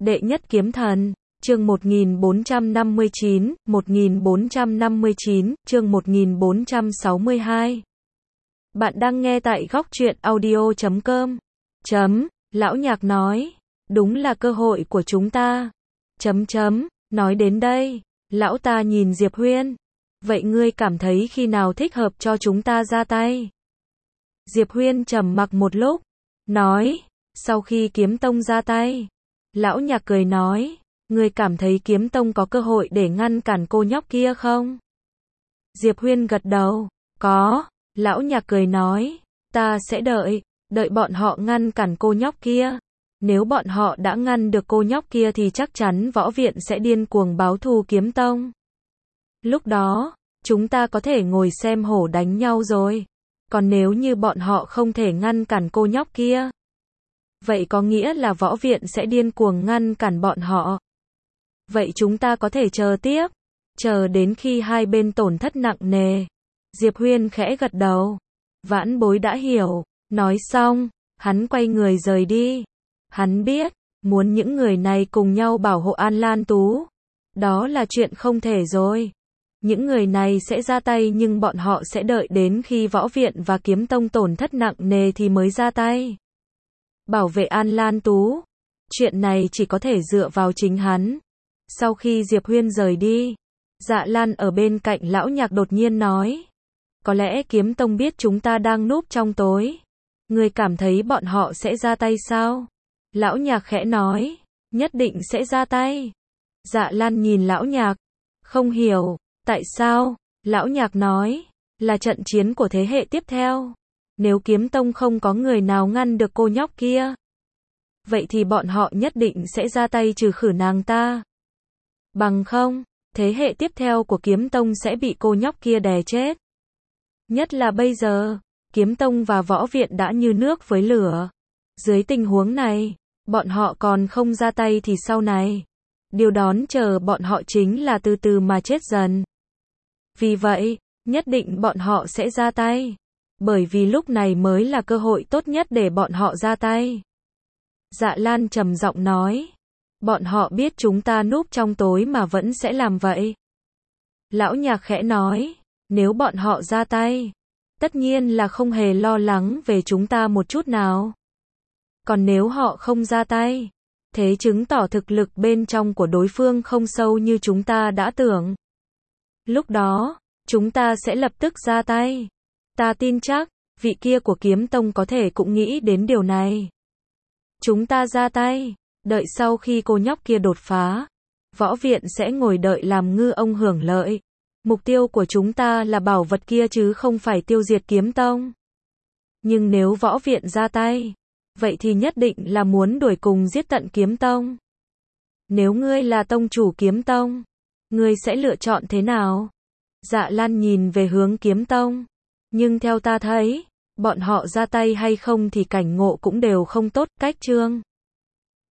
Đệ nhất kiếm thần, chương 1459, chương 1462. Bạn đang nghe tại góc truyện audio.com. Lão Nhạc nói, đúng là cơ hội của chúng ta. Nói đến đây, lão ta nhìn Diệp Huyên. Vậy ngươi cảm thấy khi nào thích hợp cho chúng ta ra tay? Diệp Huyên trầm mặc một lúc, nói, sau khi Kiếm Tông ra tay. Lão Nhạc cười nói, ngươi cảm thấy Kiếm Tông có cơ hội để ngăn cản cô nhóc kia không? Diệp Huyên gật đầu, có. Lão Nhạc cười nói, ta sẽ đợi bọn họ ngăn cản cô nhóc kia. Nếu bọn họ đã ngăn được cô nhóc kia thì chắc chắn võ viện sẽ điên cuồng báo thù Kiếm Tông. Lúc đó, chúng ta có thể ngồi xem hổ đánh nhau rồi. Còn nếu như bọn họ không thể ngăn cản cô nhóc kia, vậy có nghĩa là võ viện sẽ điên cuồng ngăn cản bọn họ. Vậy chúng ta có thể chờ tiếp, chờ đến khi hai bên tổn thất nặng nề. Diệp Huyên khẽ gật đầu. Vãn Bối đã hiểu. Nói xong, hắn quay người rời đi. Hắn biết, muốn những người này cùng nhau bảo hộ An Lan Tú, đó là chuyện không thể rồi. Những người này sẽ ra tay nhưng bọn họ sẽ đợi đến khi võ viện và Kiếm Tông tổn thất nặng nề thì mới ra tay. Bảo vệ An Lan Tú, chuyện này chỉ có thể dựa vào chính hắn. Sau khi Diệp Huyên rời đi, Dạ Lan ở bên cạnh Lão Nhạc đột nhiên nói, có lẽ Kiếm Tông biết chúng ta đang núp trong tối. Ngươi cảm thấy bọn họ sẽ ra tay sao? Lão Nhạc khẽ nói, nhất định sẽ ra tay. Dạ Lan nhìn Lão Nhạc, không hiểu, tại sao? Lão Nhạc nói, là trận chiến của thế hệ tiếp theo. Nếu Kiếm Tông không có người nào ngăn được cô nhóc kia, vậy thì bọn họ nhất định sẽ ra tay trừ khử nàng ta. Bằng không, thế hệ tiếp theo của Kiếm Tông sẽ bị cô nhóc kia đè chết. Nhất là bây giờ, Kiếm Tông và võ viện đã như nước với lửa. Dưới tình huống này, bọn họ còn không ra tay thì sau này, điều đón chờ bọn họ chính là từ từ mà chết dần. Vì vậy, nhất định bọn họ sẽ ra tay. Bởi vì lúc này mới là cơ hội tốt nhất để bọn họ ra tay. Dạ Lan trầm giọng nói, bọn họ biết chúng ta núp trong tối mà vẫn sẽ làm vậy. Lão Nhạc khẽ nói, nếu bọn họ ra tay, tất nhiên là không hề lo lắng về chúng ta một chút nào. Còn nếu họ không ra tay, thế chứng tỏ thực lực bên trong của đối phương không sâu như chúng ta đã tưởng. Lúc đó, chúng ta sẽ lập tức ra tay. Ta tin chắc, vị kia của Kiếm Tông có thể cũng nghĩ đến điều này. Chúng ta ra tay, đợi sau khi cô nhóc kia đột phá, võ viện sẽ ngồi đợi làm ngư ông hưởng lợi. Mục tiêu của chúng ta là bảo vật kia chứ không phải tiêu diệt Kiếm Tông. Nhưng nếu võ viện ra tay, vậy thì nhất định là muốn đuổi cùng giết tận Kiếm Tông. Nếu ngươi là tông chủ Kiếm Tông, ngươi sẽ lựa chọn thế nào? Dạ Lan nhìn về hướng Kiếm Tông. Nhưng theo ta thấy, bọn họ ra tay hay không thì cảnh ngộ cũng đều không tốt. Cách chương